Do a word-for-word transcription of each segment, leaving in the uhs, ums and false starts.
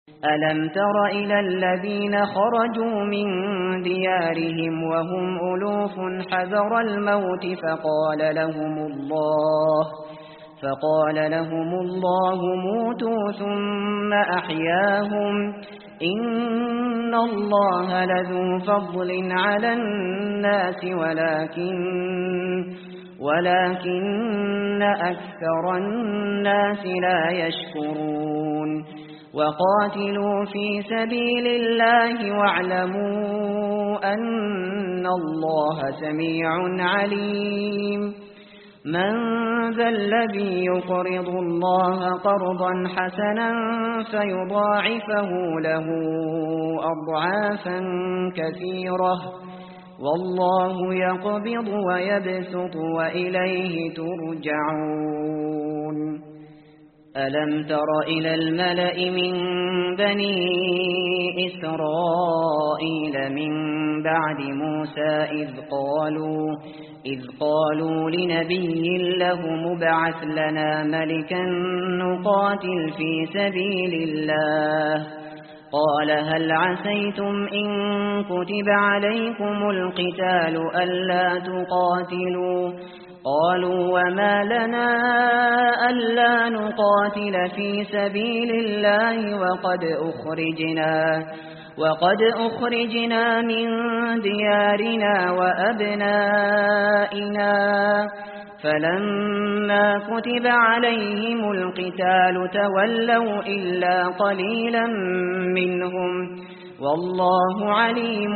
ألم تر إلى الذين خرجوا من ديارهم وهم ألوف حذر الموت فقال لهم الله فقال لهم الله موتوا ثم أحياهم إن الله لذو فضل على الناس ولكن ولكن أكثر الناس لا يشكرون وقاتلوا في سبيل الله واعلموا أن الله سميع عليم من ذا الذي يقرض الله قرضا حسنا فيضاعفه له أضعافا كثيرة والله يقبض ويبسط وإليه ترجعون ألم تر إلى الملأ من بني إسرائيل من بعد موسى إذ قالوا إذ قالوا لنبي له مبعث لنا ملكا نقاتل في سبيل الله قال هل عسيتم إن كتب عليكم القتال ألا تقاتلوا قالوا وما لنا ألا نقاتل في سبيل الله وقد أخرجنا وقد أخرجنا من ديارنا وأبنائنا فلما كتب عليهم القتال تولوا إلا قليلا منهم والله عليم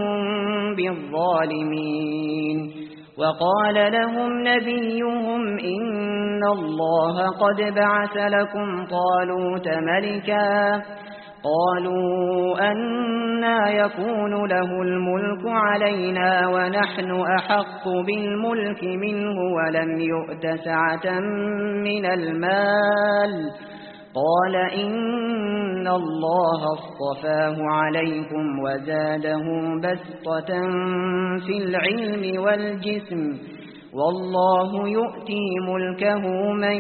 بالظالمين وقال لهم نبيهم إن الله قد بعث لكم طالوت ملكا قالوا أنى يكون له الملك علينا ونحن أحق بالملك منه ولم يؤت سعة من المال قال إن الله اصطفاه عليكم وزاده بسطة في العلم والجسم والله يؤتي ملكه من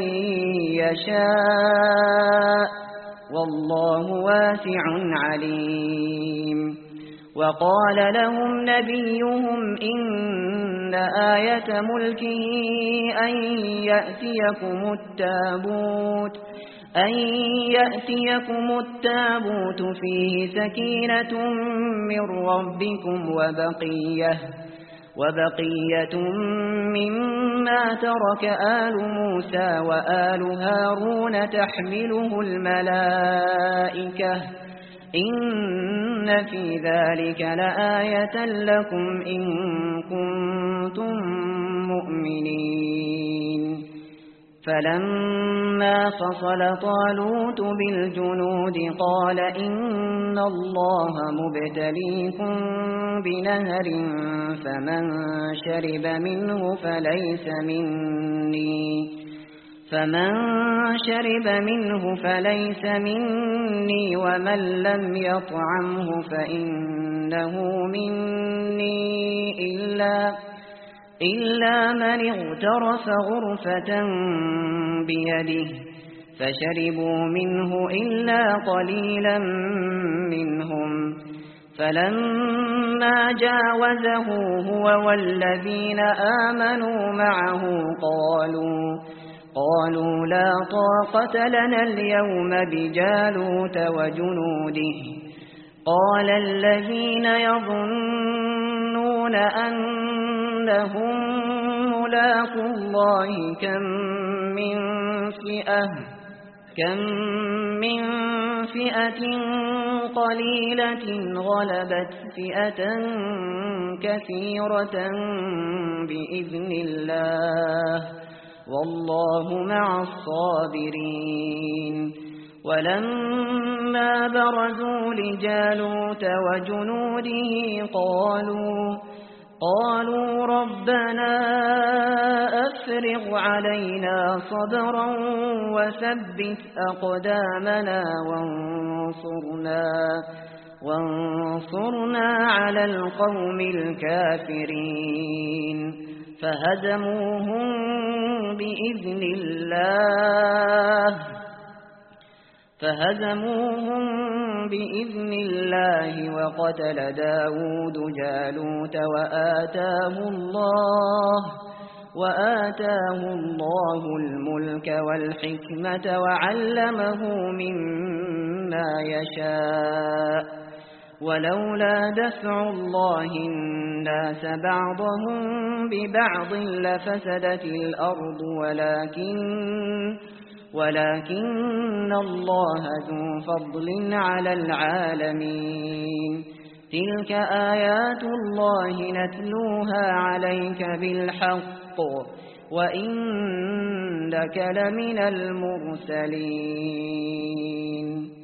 يشاء والله واسع عليم وقال لهم نبيهم إن آية ملكه أن يأتيكم التابوت أن يأتيكم التابوت فيه سكينة من ربكم وبقية وبقية مما ترك آل موسى وآل هارون تحمله الملائكة إن في ذلك لآية لكم إن كنتم مؤمنين فلما فصل طالوت بالجنود قال إن الله مبتليكم بنهر فمن شرب منه فليس مني فمن شرب منه فليس مني ومن لم يطعمه فإنه مني إلا إلا من اغترف غرفة بيده فشربوا منه إلا قليلا منهم فلما جاوزه هو والذين آمنوا معه قالوا قالوا لا طاقة لنا اليوم بجالوت وجنوده قال الذين يظنون أنهم ملاقو الله كم من فئة كم من فئة قليلة غلبت فئة كثيرة بإذن الله والله مع الصابرين ولما برزوا لجالوت وجنوده قالوا قالوا ربنا أفرغ علينا صبرا وثبت أقدامنا وانصرنا وانصرنا على القوم الكافرين فهزموهم بإذن الله فهزموهم بإذن الله وقتل داود جالوت وآتاه الله وآتاه الله الملك والحكمة وعلمه مما يشاء ولولا دفع الله الناس بعضهم ببعض لفسدت الأرض ولكن ولكن الله ذو فضل على العالمين تلك آيات الله نتلوها عليك بالحق وإنك لمن المرسلين